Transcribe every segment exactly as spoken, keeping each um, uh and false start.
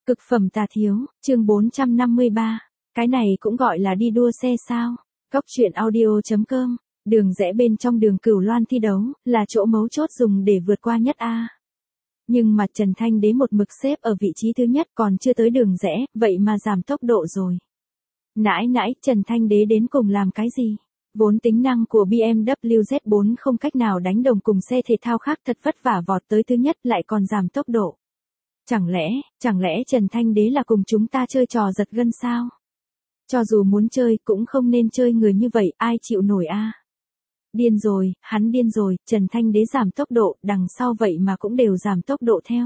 Cực phẩm tà thiếu, chương bốn trăm năm mươi ba. Cái này cũng gọi là đi đua xe sao? Góc truyện audio chấm com. Đường rẽ bên trong đường Cửu Loan thi đấu, là chỗ mấu chốt dùng để vượt qua nhất a. Nhưng mà Trần Thanh Đế một mực xếp ở vị trí thứ nhất còn chưa tới đường rẽ, vậy mà giảm tốc độ rồi. Nãi nãi, Trần Thanh Đế đến cùng làm cái gì? Vốn tính năng của bê em vê Z bốn không cách nào đánh đồng cùng xe thể thao khác, thật vất vả vọt tới thứ nhất lại còn giảm tốc độ. Chẳng lẽ, chẳng lẽ Trần Thanh Đế là cùng chúng ta chơi trò giật gân sao? Cho dù muốn chơi cũng không nên chơi người như vậy, ai chịu nổi a? Điên rồi, hắn điên rồi, Trần Thanh Đế giảm tốc độ, đằng sau vậy mà cũng đều giảm tốc độ theo.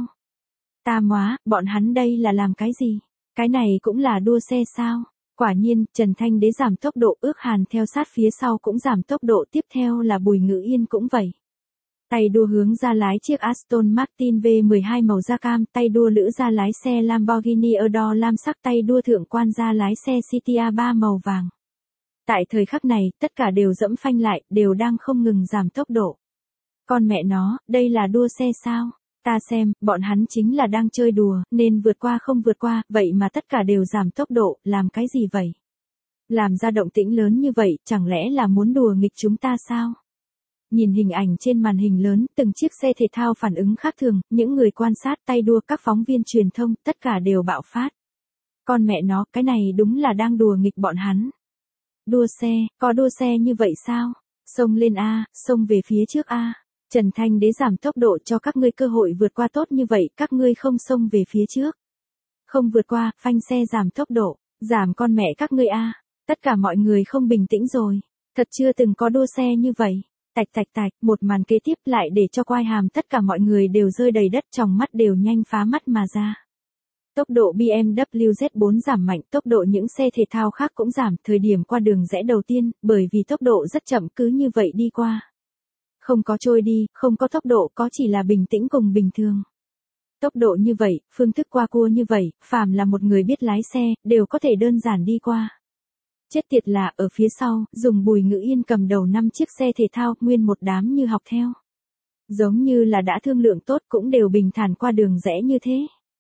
Ta móa, bọn hắn đây là làm cái gì? Cái này cũng là đua xe sao? Quả nhiên, Trần Thanh Đế giảm tốc độ, Ước Hàn theo sát phía sau cũng giảm tốc độ, tiếp theo là Bùi Ngữ Yên cũng vậy. Tay đua hướng ra lái chiếc Aston Martin V mười hai màu da cam, tay đua lữ ra lái xe Lamborghini Erdor lam sắc, tay đua thượng quan ra lái xe City a ba màu vàng. Tại thời khắc này, tất cả đều dẫm phanh lại, đều đang không ngừng giảm tốc độ. Con mẹ nó, đây là đua xe sao? Ta xem, bọn hắn chính là đang chơi đùa, nên vượt qua không vượt qua, vậy mà tất cả đều giảm tốc độ, làm cái gì vậy? Làm ra động tĩnh lớn như vậy, chẳng lẽ là muốn đùa nghịch chúng ta sao? Nhìn hình ảnh trên màn hình lớn, từng chiếc xe thể thao phản ứng khác thường, những người quan sát tay đua, các phóng viên truyền thông, tất cả đều bạo phát. Con mẹ nó, cái này đúng là đang đùa nghịch bọn hắn. Đua xe, có đua xe như vậy sao? Xông lên a, xông về phía trước a. Trần Thanh Đế giảm tốc độ cho các ngươi cơ hội vượt qua tốt như vậy, các ngươi không xông về phía trước. Không vượt qua, phanh xe giảm tốc độ, giảm con mẹ các ngươi a. Tất cả mọi người không bình tĩnh rồi. Thật chưa từng có đua xe như vậy. Tạch tạch tạch, một màn kế tiếp lại để cho quai hàm tất cả mọi người đều rơi đầy đất, trong mắt đều nhanh phá mắt mà ra. Tốc độ bê em vê Z bốn giảm mạnh, tốc độ những xe thể thao khác cũng giảm, thời điểm qua đường rẽ đầu tiên, bởi vì tốc độ rất chậm cứ như vậy đi qua. Không có trôi đi, không có tốc độ, có chỉ là bình tĩnh cùng bình thường. Tốc độ như vậy, phương thức qua cua như vậy, phàm là một người biết lái xe, đều có thể đơn giản đi qua. Chết tiệt là, ở phía sau, dùng Bùi Ngữ Yên cầm đầu năm chiếc xe thể thao, nguyên một đám như học theo. Giống như là đã thương lượng tốt cũng đều bình thản qua đường rẽ như thế.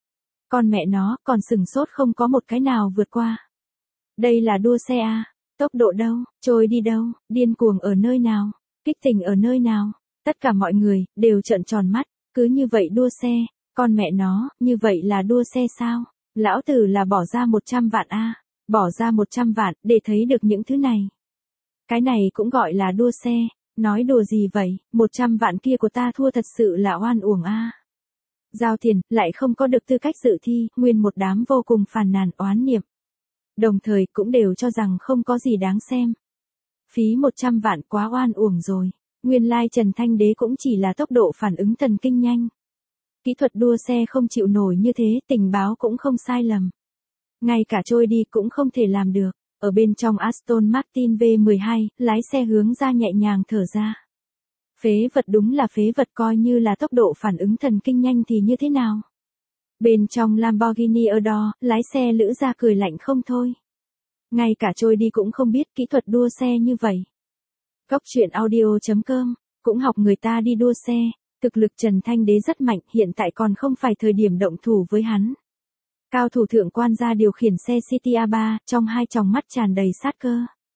Con mẹ nó, còn sừng sốt không có một cái nào vượt qua. Đây là đua xe à? Tốc độ đâu, trôi đi đâu, điên cuồng ở nơi nào, kích tình ở nơi nào? Tất cả mọi người, đều trợn tròn mắt, cứ như vậy đua xe, con mẹ nó, như vậy là đua xe sao? Lão tử là bỏ ra một trăm vạn a. À? Bỏ ra một trăm vạn, để thấy được những thứ này. Cái này cũng gọi là đua xe, nói đùa gì vậy, một trăm vạn kia của ta thua thật sự là oan uổng a. À. Giao tiền, lại không có được tư cách dự thi, nguyên một đám vô cùng phàn nàn oán niệm. Đồng thời cũng đều cho rằng không có gì đáng xem. Phí một trăm vạn quá oan uổng rồi, nguyên lai Trần Thanh Đế cũng chỉ là tốc độ phản ứng thần kinh nhanh. Kỹ thuật đua xe không chịu nổi như thế, tình báo cũng không sai lầm. Ngay cả trôi đi cũng không thể làm được. Ở bên trong Aston Martin V mười hai, lái xe hướng ra nhẹ nhàng thở ra. Phế vật, đúng là phế vật, coi như là tốc độ phản ứng thần kinh nhanh thì như thế nào? Bên trong Lamborghini Erdor, lái xe lữ ra cười lạnh không thôi. Ngay cả trôi đi cũng không biết kỹ thuật đua xe như vậy. Góc truyện audio chấm com, cũng học người ta đi đua xe. Thực lực Trần Thanh Đế rất mạnh, hiện tại còn không phải thời điểm động thủ với hắn. Cao thủ thượng quan gia điều khiển xe City a ba, trong hai tròng mắt tràn đầy sát cơ.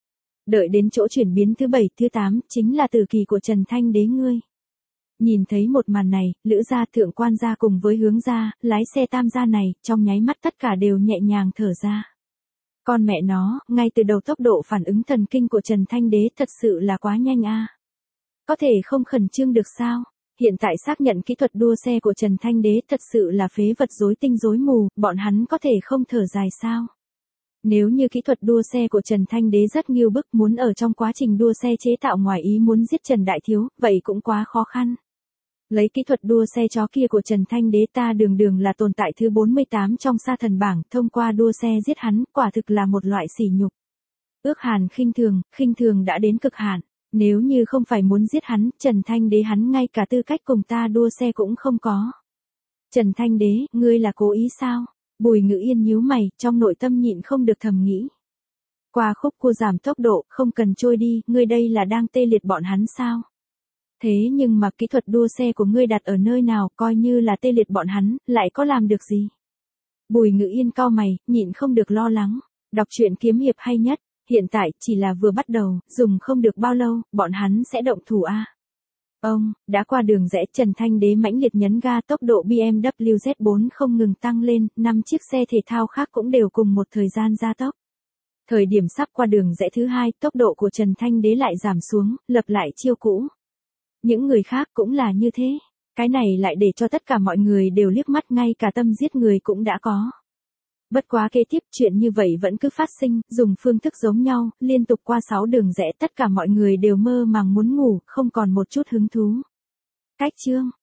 Đợi đến chỗ chuyển biến thứ bảy, thứ tám, chính là tử kỳ của Trần Thanh Đế ngươi. Nhìn thấy một màn này, lữ gia, thượng quan gia cùng với hướng gia, lái xe tam gia này, trong nháy mắt tất cả đều nhẹ nhàng thở ra. Con mẹ nó, ngay từ đầu tốc độ phản ứng thần kinh của Trần Thanh Đế thật sự là quá nhanh a. À. Có thể không khẩn trương được sao? Hiện tại xác nhận kỹ thuật đua xe của Trần Thanh Đế thật sự là phế vật rối tinh rối mù, bọn hắn có thể không thở dài sao? Nếu như kỹ thuật đua xe của Trần Thanh Đế rất nghiêu bức, muốn ở trong quá trình đua xe chế tạo ngoài ý muốn giết Trần Đại Thiếu, vậy cũng quá khó khăn. Lấy kỹ thuật đua xe chó kia của Trần Thanh Đế, ta đường đường là tồn tại thứ bốn mươi tám trong sa thần bảng, thông qua đua xe giết hắn, quả thực là một loại sỉ nhục. Ước Hàn khinh thường, khinh thường đã đến cực hạn. Nếu như không phải muốn giết hắn, Trần Thanh Đế hắn ngay cả tư cách cùng ta đua xe cũng không có. Trần Thanh Đế, ngươi là cố ý sao? Bùi Ngữ Yên nhíu mày, trong nội tâm nhịn không được thầm nghĩ. Qua khúc cua giảm tốc độ, không cần trôi đi, ngươi đây là đang tê liệt bọn hắn sao? Thế nhưng mà kỹ thuật đua xe của ngươi đặt ở nơi nào, coi như là tê liệt bọn hắn, lại có làm được gì? Bùi Ngự Yên cau mày, nhịn không được lo lắng. Đọc truyện kiếm hiệp hay nhất, hiện tại chỉ là vừa bắt đầu, dùng không được bao lâu, bọn hắn sẽ động thủ a. Ông, đã qua đường rẽ Trần Thanh Đế mãnh liệt nhấn ga tốc độ B M W Z bốn không ngừng tăng lên, năm chiếc xe thể thao khác cũng đều cùng một thời gian gia tốc. Thời điểm sắp qua đường rẽ thứ hai, tốc độ của Trần Thanh Đế lại giảm xuống, lập lại chiêu cũ. Những người khác cũng là như thế. Cái này lại để cho tất cả mọi người đều liếc mắt, ngay cả tâm giết người cũng đã có. Bất quá kế tiếp chuyện như vậy vẫn cứ phát sinh, dùng phương thức giống nhau, liên tục qua sáu đường rẽ tất cả mọi người đều mơ màng muốn ngủ, không còn một chút hứng thú. Cách chương